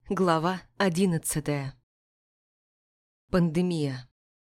Глава 11. Пандемия.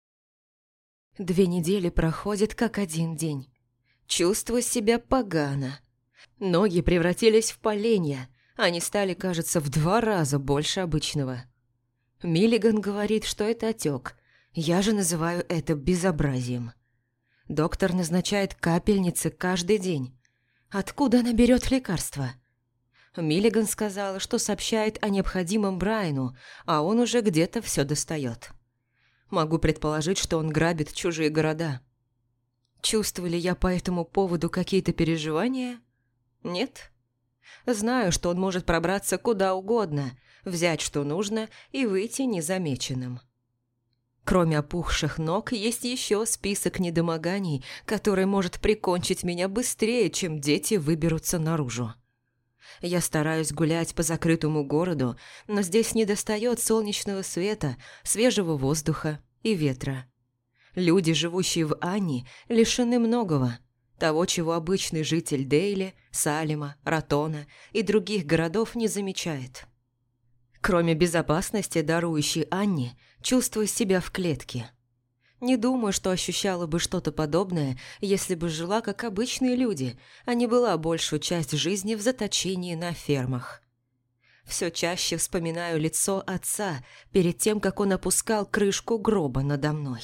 2 недели проходят как один день. Чувствую себя погано. Ноги превратились в поленья. Они стали, кажется, в 2 раза больше обычного. Миллиган говорит, что это отек. Я же называю это безобразием. Доктор назначает капельницы каждый день. Откуда она берет лекарства? Миллиган сказала, что сообщает о необходимом Брайану, а он уже где-то все достает. Могу предположить, что он грабит чужие города. Чувствую ли я по этому поводу какие-то переживания? Нет. Знаю, что он может пробраться куда угодно, взять что нужно и выйти незамеченным. Кроме опухших ног, есть еще список недомоганий, который может прикончить меня быстрее, чем дети выберутся наружу. Я стараюсь гулять по закрытому городу, но здесь недостает солнечного света, свежего воздуха и ветра. Люди, живущие в Анне, лишены многого, того, чего обычный житель Дейли, Салема, Ратона и других городов не замечает. Кроме безопасности, дарующей Анне, чувствую себя в клетке. Не думаю, что ощущала бы что-то подобное, если бы жила как обычные люди, а не была большую часть жизни в заточении на фермах. Все чаще вспоминаю лицо отца перед тем, как он опускал крышку гроба надо мной.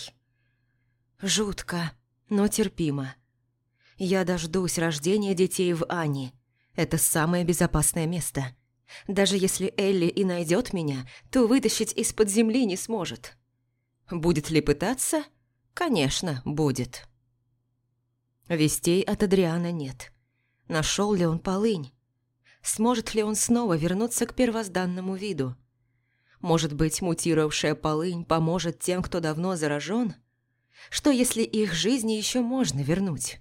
Жутко, но терпимо. Я дождусь рождения детей в Анне. Это самое безопасное место. Даже если Элли и найдет меня, то вытащить из-под земли не сможет. Будет ли пытаться? Конечно, будет. Вестей от Адриана нет. Нашел ли он полынь? Сможет ли он снова вернуться к первозданному виду? Может быть, мутировавшая полынь поможет тем, кто давно заражен? Что, если их жизни еще можно вернуть?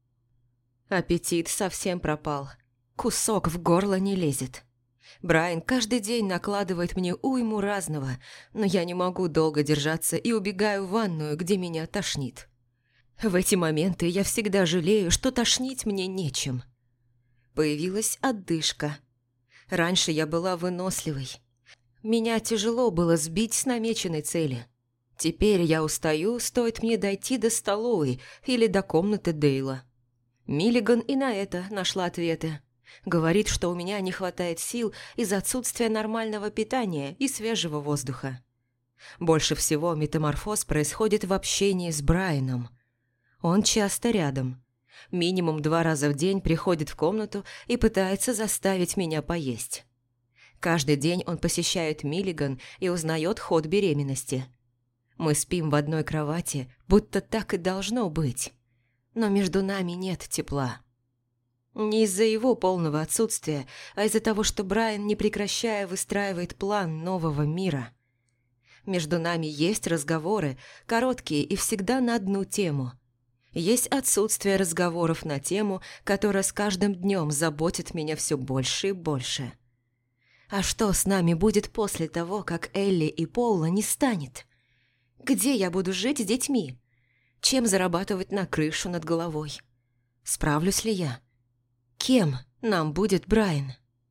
Аппетит совсем пропал. Кусок в горло не лезет. Брайан каждый день накладывает мне уйму разного, но я не могу долго держаться и убегаю в ванную, где меня тошнит. В эти моменты я всегда жалею, что тошнить мне нечем. Появилась одышка. Раньше я была выносливой. Меня тяжело было сбить с намеченной цели. Теперь я устаю, стоит мне дойти до столовой или до комнаты Дейла. Миллиган и на это нашла ответы. Говорит, что у меня не хватает сил из-за отсутствия нормального питания и свежего воздуха. Больше всего метаморфоз происходит в общении с Брайаном. Он часто рядом. Минимум 2 раза в день приходит в комнату и пытается заставить меня поесть. Каждый день он посещает Миллиган и узнает ход беременности. Мы спим в одной кровати, будто так и должно быть. Но между нами нет тепла. Не из-за его полного отсутствия, а из-за того, что Брайан, не прекращая, выстраивает план нового мира. Между нами есть разговоры, короткие и всегда на одну тему. Есть отсутствие разговоров на тему, которая с каждым днем заботит меня все больше и больше. А что с нами будет после того, как Элли и Пола не станет? Где я буду жить с детьми? Чем зарабатывать на крышу над головой? Справлюсь ли я? Кем нам будет Брайан?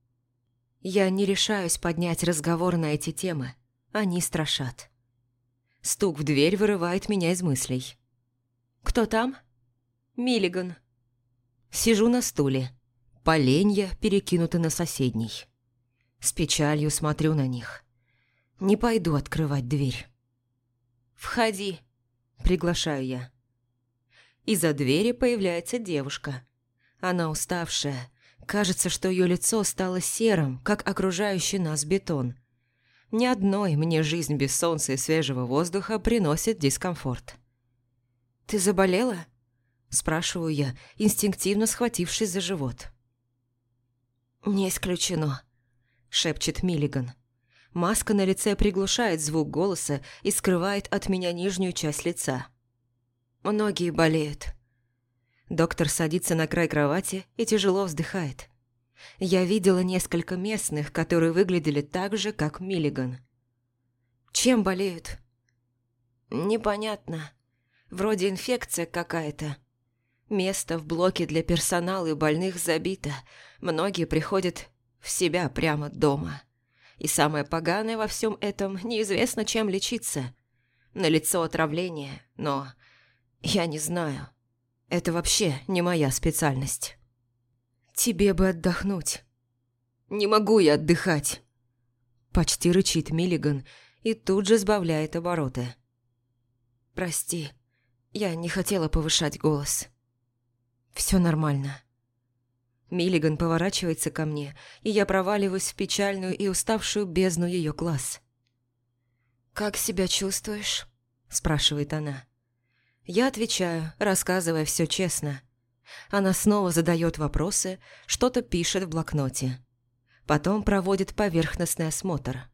Я не решаюсь поднять разговор на эти темы. Они страшат. Стук в дверь вырывает меня из мыслей. «Кто там?» «Миллиган». Сижу на стуле. Поленья перекинуты на соседний. С печалью смотрю на них. Не пойду открывать дверь. «Входи», — приглашаю я. Из-за двери появляется девушка. Она уставшая. Кажется, что ее лицо стало серым, как окружающий нас бетон. Ни одной мне жизнь без солнца и свежего воздуха приносит дискомфорт. «Ты заболела?» – спрашиваю я, инстинктивно схватившись за живот. «Не исключено», – шепчет Миллиган. Маска на лице приглушает звук голоса и скрывает от меня нижнюю часть лица. «Многие болеют». Доктор садится на край кровати и тяжело вздыхает. Я видела несколько местных, которые выглядели так же, как Миллиган. «Чем болеют?» «Непонятно. Вроде инфекция какая-то. Место в блоке для персонала и больных забито. Многие приходят в себя прямо дома. И самое поганое во всем этом – неизвестно, чем лечиться. Налицо отравление, но я не знаю. Это вообще не моя специальность. Тебе бы отдохнуть. Не могу я отдыхать. Почти рычит Миллиган и тут же сбавляет обороты. Прости, я не хотела повышать голос. Все нормально. Миллиган поворачивается ко мне, и я проваливаюсь в печальную и уставшую бездну ее глаз. «Как себя чувствуешь?» – спрашивает она. Я отвечаю, рассказывая все честно. Она снова задает вопросы, что-то пишет в блокноте. Потом проводит поверхностный осмотр.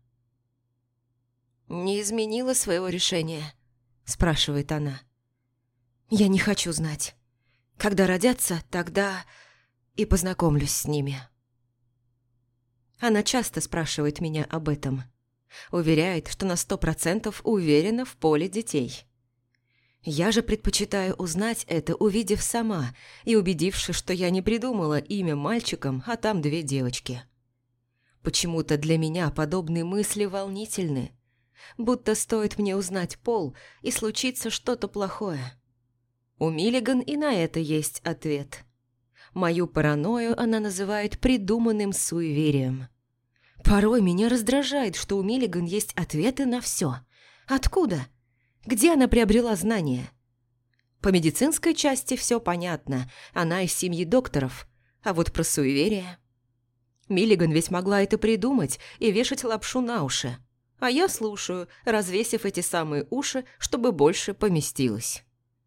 «Не изменила своего решения?» – спрашивает она. «Я не хочу знать. Когда родятся, тогда и познакомлюсь с ними». Она часто спрашивает меня об этом. Уверяет, что на 100% уверена в поле детей. Я же предпочитаю узнать это, увидев сама и убедившись, что я не придумала имя мальчикам, а там 2 девочки. Почему-то для меня подобные мысли волнительны, будто стоит мне узнать пол, и случится что-то плохое. У Миллиган и на это есть ответ. Мою паранойю она называет придуманным суеверием. Порой меня раздражает, что у Миллиган есть ответы на все. Откуда? Где она приобрела знания? По медицинской части все понятно, она из семьи докторов, а вот про суеверие... Миллиган ведь могла это придумать и вешать лапшу на уши, а я слушаю, развесив эти самые уши, чтобы больше поместилось.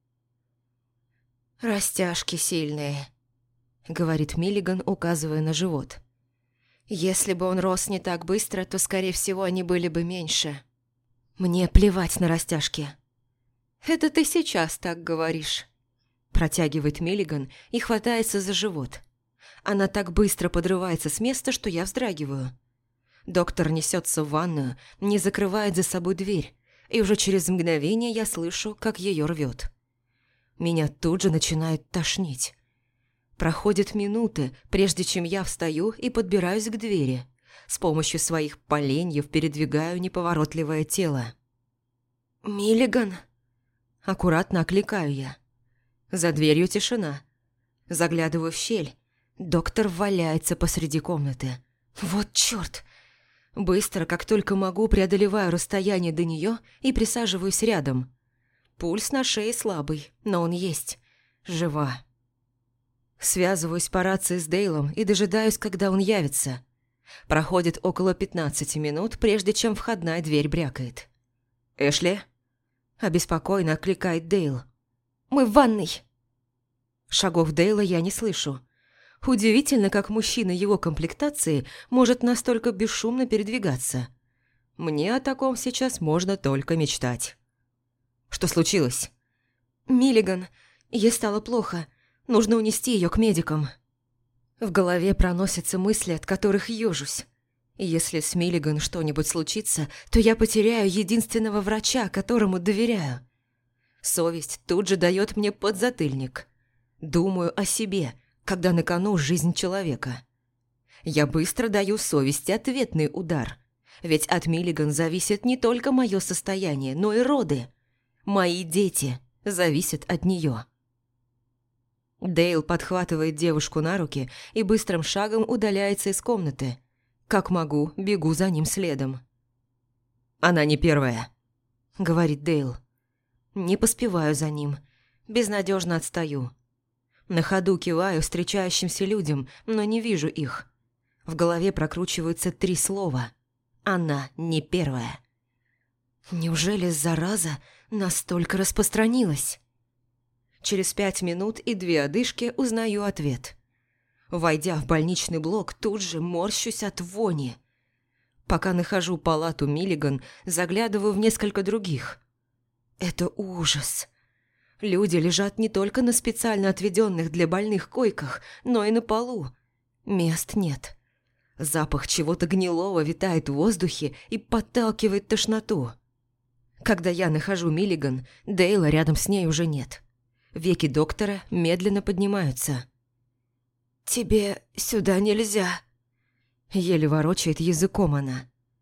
«Растяжки сильные», — говорит Миллиган, указывая на живот. «Если бы он рос не так быстро, то, скорее всего, они были бы меньше. Мне плевать на растяжки». «Это ты сейчас так говоришь», — протягивает Миллиган и хватается за живот. Она так быстро подрывается с места, что я вздрагиваю. Доктор несется в ванную, не закрывает за собой дверь, и уже через мгновение я слышу, как ее рвет. Меня тут же начинает тошнить. Проходят минуты, прежде чем я встаю и подбираюсь к двери. С помощью своих поленьев передвигаю неповоротливое тело. «Миллиган?» Аккуратно окликаю я. За дверью тишина. Заглядываю в щель. Доктор валяется посреди комнаты. Вот чёрт! Быстро, как только могу, преодолеваю расстояние до неё и присаживаюсь рядом. Пульс на шее слабый, но он есть. Жива. Связываюсь по рации с Дейлом и дожидаюсь, когда он явится. Проходит около 15 минут, прежде чем входная дверь брякает. «Эшли?» Обеспокоенно окликает Дейл. «Мы в ванной!» Шагов Дейла я не слышу. Удивительно, как мужчина его комплектации может настолько бесшумно передвигаться. Мне о таком сейчас можно только мечтать. Что случилось? «Миллиган, ей стало плохо. Нужно унести ее к медикам». В голове проносятся мысли, от которых ежусь. Если с Миллиган что-нибудь случится, то я потеряю единственного врача, которому доверяю. Совесть тут же дает мне подзатыльник. Думаю о себе, когда на кону жизнь человека. Я быстро даю совести ответный удар. Ведь от Миллиган зависит не только мое состояние, но и роды. Мои дети зависят от нее. Дейл подхватывает девушку на руки и быстрым шагом удаляется из комнаты. Как могу, бегу за ним следом. «Она не первая», — говорит Дейл. Не поспеваю за ним. Безнадежно отстаю. На ходу киваю встречающимся людям, но не вижу их. В голове прокручиваются 3 слова. «Она не первая». Неужели зараза настолько распространилась? Через 5 минут и 2 одышки узнаю ответ. Войдя в больничный блок, тут же морщусь от вони. Пока нахожу палату Миллиган, заглядываю в несколько других. Это ужас. Люди лежат не только на специально отведенных для больных койках, но и на полу. Мест нет. Запах чего-то гнилого витает в воздухе и подталкивает тошноту. Когда я нахожу Миллиган, Дейла рядом с ней уже нет. Веки доктора медленно поднимаются. «Тебе сюда нельзя», — еле ворочает языком она.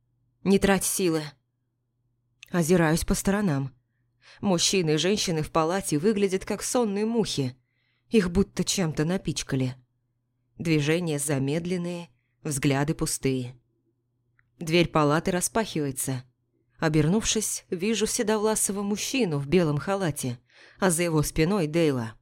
Не трать силы. Озираюсь по сторонам. Мужчины и женщины в палате выглядят как сонные мухи. Их будто чем-то напичкали. Движения замедленные, взгляды пустые. Дверь палаты распахивается. Обернувшись, вижу седовласого мужчину в белом халате, а за его спиной Дейла.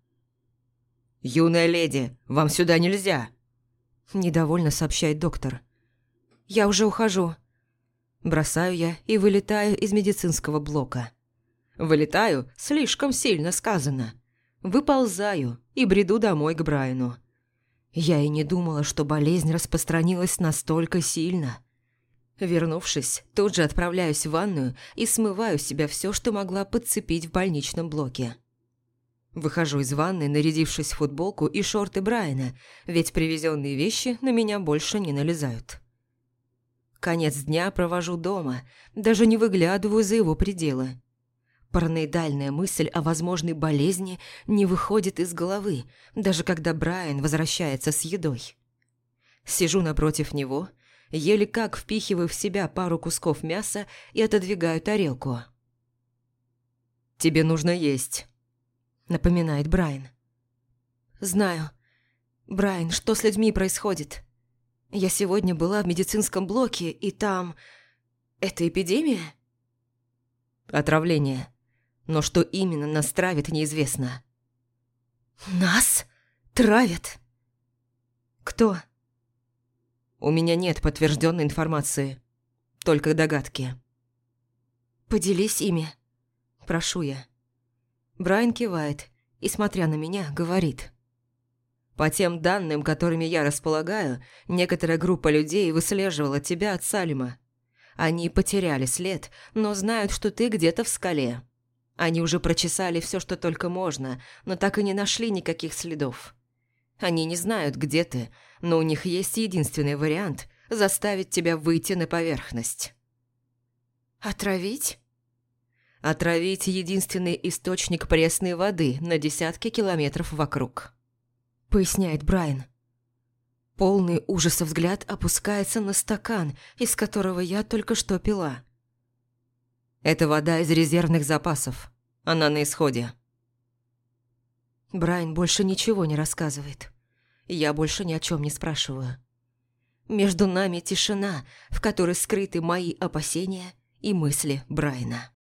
«Юная леди, вам сюда нельзя!» Недовольно сообщает доктор. «Я уже ухожу». Бросаю я и вылетаю из медицинского блока. Вылетаю, слишком сильно сказано. Выползаю и бреду домой к Брайану. Я и не думала, что болезнь распространилась настолько сильно. Вернувшись, тут же отправляюсь в ванную и смываю с себя все, что могла подцепить в больничном блоке. Выхожу из ванны, нарядившись в футболку и шорты Брайана, ведь привезенные вещи на меня больше не налезают. Конец дня провожу дома, даже не выглядываю за его пределы. Параноидальная мысль о возможной болезни не выходит из головы, даже когда Брайан возвращается с едой. Сижу напротив него, еле как впихиваю в себя пару кусков мяса и отодвигаю тарелку. «Тебе нужно есть», — напоминает Брайан. «Знаю. Брайан, что с людьми происходит? Я сегодня была в медицинском блоке, и там... Это эпидемия?» «Отравление. Но что именно нас травит, неизвестно». «Нас травят?» «Кто?» «У меня нет подтвержденной информации. Только догадки». «Поделись ими. Прошу я». Брайан кивает и, смотря на меня, говорит. «По тем данным, которыми я располагаю, некоторая группа людей выслеживала тебя от Салима. Они потеряли след, но знают, что ты где-то в скале. Они уже прочесали все, что только можно, но так и не нашли никаких следов. Они не знают, где ты, но у них есть единственный вариант – заставить тебя выйти на поверхность». «Отравить?» «Отравить единственный источник пресной воды на десятки километров вокруг», – поясняет Брайан. Полный ужаса взгляд опускается на стакан, из которого я только что пила. «Это вода из резервных запасов. Она на исходе». Брайан больше ничего не рассказывает. Я больше ни о чем не спрашиваю. Между нами тишина, в которой скрыты мои опасения и мысли Брайана.